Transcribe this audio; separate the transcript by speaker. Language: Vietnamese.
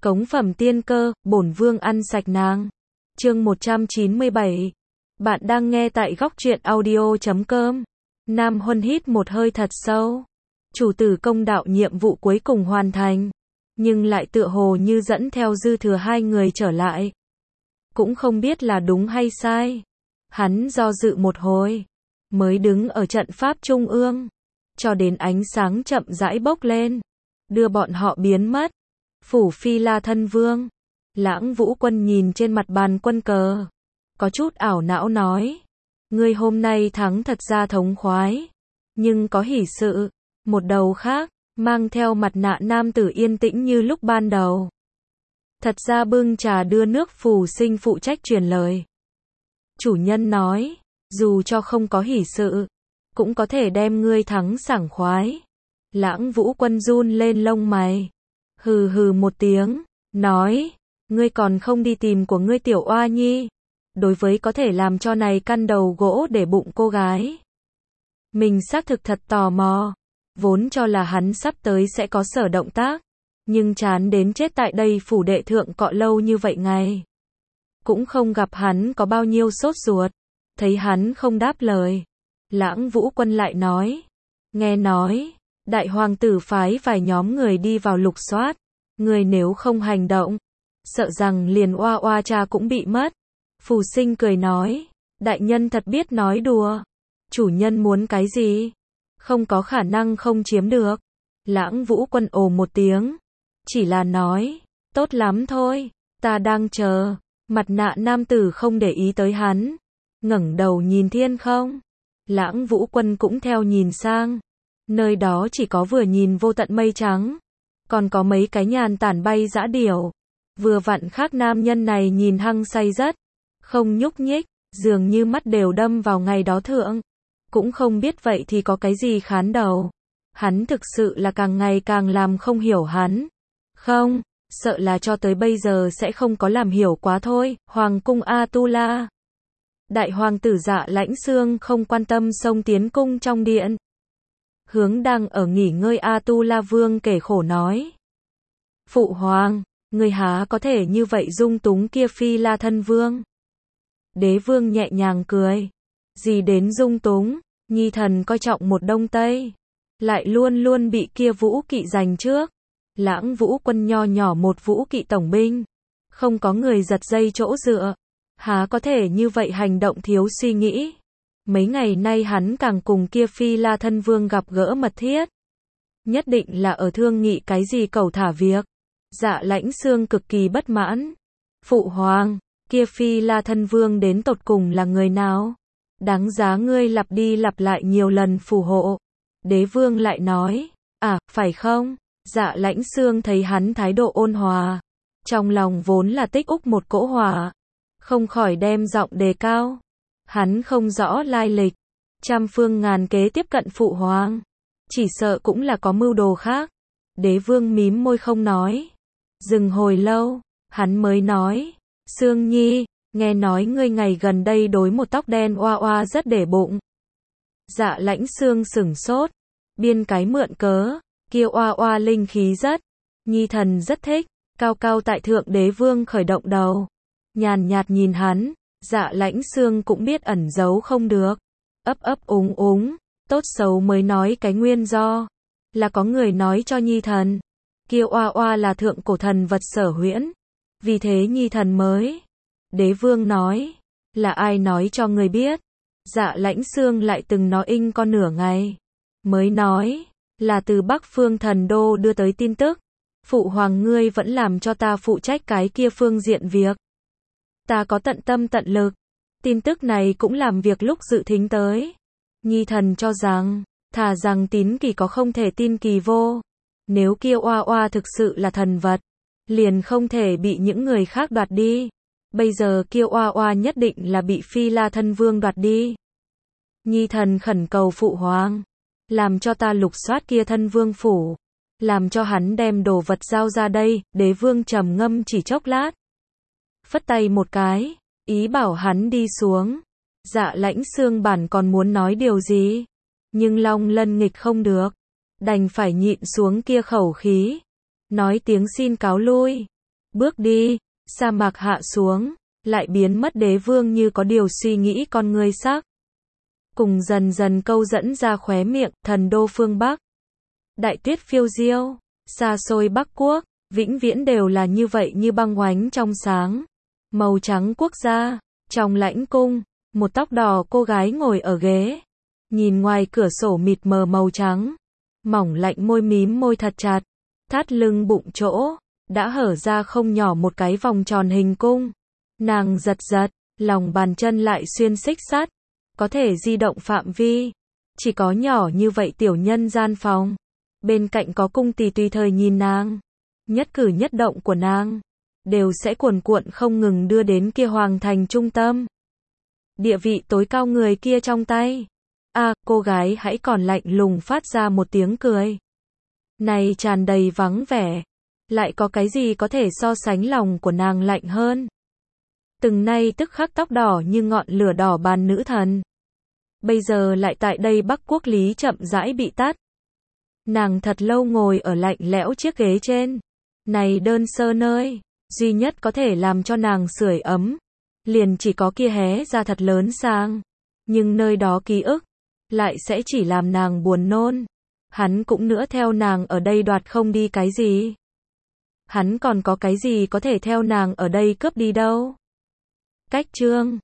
Speaker 1: Cống phẩm tiên cơ, bổn vương ăn sạch nàng. Chương 197. Bạn đang nghe tại góc truyện audio.com. Nam Huân hít một hơi thật sâu. Chủ tử công đạo nhiệm vụ cuối cùng hoàn thành, nhưng lại tựa hồ như dẫn theo dư thừa hai người trở lại. Cũng không biết là đúng hay sai. Hắn do dự một hồi, mới đứng ở trận pháp trung ương, cho đến ánh sáng chậm rãi bốc lên, đưa bọn họ biến mất. Phủ Phi La thân vương. Lãng Vũ Quân nhìn trên mặt bàn quân cờ, có chút ảo não nói: ngươi hôm nay thắng thật ra thống khoái, nhưng có hỉ sự. Một đầu khác, mang theo mặt nạ nam tử yên tĩnh như lúc ban đầu. Thật ra bưng trà đưa nước Phù Sinh phụ trách truyền lời. Chủ nhân nói, dù cho không có hỉ sự, cũng có thể đem ngươi thắng sảng khoái. Lãng Vũ Quân run lên lông mày, hừ hừ một tiếng, nói: ngươi còn không đi tìm của ngươi tiểu oa nhi. Đối với có thể làm cho này căn đầu gỗ để bụng cô gái, mình xác thực thật tò mò. Vốn cho là hắn sắp tới sẽ có sở động tác, nhưng chán đến chết tại đây phủ đệ thượng cọ lâu như vậy ngày, cũng không gặp hắn có bao nhiêu sốt ruột. Thấy hắn không đáp lời, Lãng Vũ Quân lại nói: nghe nói đại hoàng tử phái vài nhóm người đi vào lục soát, người nếu không hành động, sợ rằng liền oa oa cha cũng bị mất. Phù Sinh cười nói: đại nhân thật biết nói đùa. Chủ nhân muốn cái gì, không có khả năng không chiếm được. Lãng Vũ Quân ồ một tiếng, chỉ là nói: tốt lắm thôi, ta đang chờ. Mặt nạ nam tử không để ý tới hắn, ngẩng đầu nhìn thiên không. Lãng Vũ Quân cũng theo nhìn sang, nơi đó chỉ có vừa nhìn vô tận mây trắng, còn có mấy cái nhàn tản bay dã điểu. Vừa vặn khác nam nhân này nhìn hăng say rất, không nhúc nhích, dường như mắt đều đâm vào ngày đó thượng. Cũng không biết vậy thì có cái gì khán đầu. Hắn thực sự là càng ngày càng làm không hiểu hắn. Không, sợ là cho tới bây giờ sẽ không có làm hiểu quá thôi. Hoàng cung Atula. Đại hoàng tử Dạ Lãnh Xương không quan tâm xông tiến cung trong điện. Hướng đang ở nghỉ ngơi Atula vương kể khổ nói: phụ hoàng, người há có thể như vậy dung túng kia Phi La thân vương. Đế vương nhẹ nhàng cười: gì đến dung túng, nhi thần coi trọng một đông tây, lại luôn luôn bị kia vũ kỵ giành trước. Lãng Vũ Quân nho nhỏ một vũ kỵ tổng binh, không có người giật dây chỗ dựa, há có thể như vậy hành động thiếu suy nghĩ. Mấy ngày nay hắn càng cùng kia Phi La thân vương gặp gỡ mật thiết, nhất định là ở thương nghị cái gì cẩu thả việc. Dạ Lãnh Xương cực kỳ bất mãn: phụ hoàng, kia Phi La thân vương đến tột cùng là người nào, đáng giá ngươi lặp đi lặp lại nhiều lần phù hộ. Đế vương lại nói: à, phải không? Dạ Lãnh Xương thấy hắn thái độ ôn hòa, trong lòng vốn là tích úc một cỗ hỏa, không khỏi đem giọng đề cao. Hắn không rõ lai lịch, trăm phương ngàn kế tiếp cận phụ hoàng, chỉ sợ cũng là có mưu đồ khác. Đế vương mím môi không nói. Dừng hồi lâu, hắn mới nói: Xương nhi, nghe nói ngươi ngày gần đây đối một tóc đen oa oa rất để bụng. Dạ Lãnh Xương sửng sốt, biên cái mượn cớ, kia oa oa linh khí rất, nhi thần rất thích. Cao cao tại thượng đế vương khởi động đầu, nhàn nhạt nhìn hắn. Dạ Lãnh Xương cũng biết ẩn giấu không được, ấp ấp úng úng, tốt xấu mới nói cái nguyên do, là có người nói cho nhi thần, kia oa oa là thượng cổ thần vật Sở Huyễn, vì thế nhi thần mới. Đế vương nói: là ai nói cho người biết? Dạ Lãnh Xương lại từng nói inh con nửa ngày, mới nói: là từ Bắc Phương thần đô đưa tới tin tức. Phụ hoàng ngươi vẫn làm cho ta phụ trách cái kia phương diện việc, ta có tận tâm tận lực. Tin tức này cũng làm việc lúc dự thính tới. Nhi thần cho rằng, thà rằng tín kỳ có không thể tin kỳ vô. Nếu kia oa oa thực sự là thần vật, liền không thể bị những người khác đoạt đi. Bây giờ kia oa oa nhất định là bị Phi La thân vương đoạt đi. Nhi thần khẩn cầu phụ hoàng, làm cho ta lục soát kia thân vương phủ, làm cho hắn đem đồ vật giao ra đây. Đế vương trầm ngâm chỉ chốc lát, phất tay một cái, ý bảo hắn đi xuống. Dạ Lãnh Xương bản còn muốn nói điều gì, nhưng Long Lân nghịch không được, đành phải nhịn xuống kia khẩu khí, nói tiếng xin cáo lui. Bước đi, sa mạc hạ xuống, lại biến mất. Đế vương như có điều suy nghĩ, con ngươi sắc cùng dần dần câu dẫn ra khóe miệng. Thần đô phương Bắc, đại tuyết phiêu diêu, xa xôi Bắc quốc, vĩnh viễn đều là như vậy, như băng oánh trong sáng. Màu trắng quốc gia, trong lãnh cung, một tóc đỏ cô gái ngồi ở ghế, nhìn ngoài cửa sổ mịt mờ màu trắng, mỏng lạnh môi mím môi thật chặt, thắt lưng bụng chỗ, đã hở ra không nhỏ một cái vòng tròn hình cung. Nàng giật giật, lòng bàn chân lại xuyên xích sắt, có thể di động phạm vi, chỉ có nhỏ như vậy tiểu nhân gian phòng. Bên cạnh có cung tỳ tùy thời nhìn nàng, nhất cử nhất động của nàng đều sẽ cuồn cuộn không ngừng đưa đến kia hoàng thành trung tâm. Địa vị tối cao người kia trong tay. Cô gái hãy còn lạnh lùng phát ra một tiếng cười. Này tràn đầy vắng vẻ, lại có cái gì có thể so sánh lòng của nàng lạnh hơn. Từng nay tức khắc tóc đỏ như ngọn lửa đỏ bàn nữ thần, bây giờ lại tại đây Bắc quốc lý chậm rãi bị tắt. Nàng thật lâu ngồi ở lạnh lẽo chiếc ghế trên, này đơn sơ nơi duy nhất có thể làm cho nàng sưởi ấm, liền chỉ có kia hé ra thật lớn sang, nhưng nơi đó ký ức lại sẽ chỉ làm nàng buồn nôn. Hắn cũng nữa theo nàng ở đây đoạt không đi cái gì. Hắn còn có cái gì có thể theo nàng ở đây cướp đi đâu. Cách chương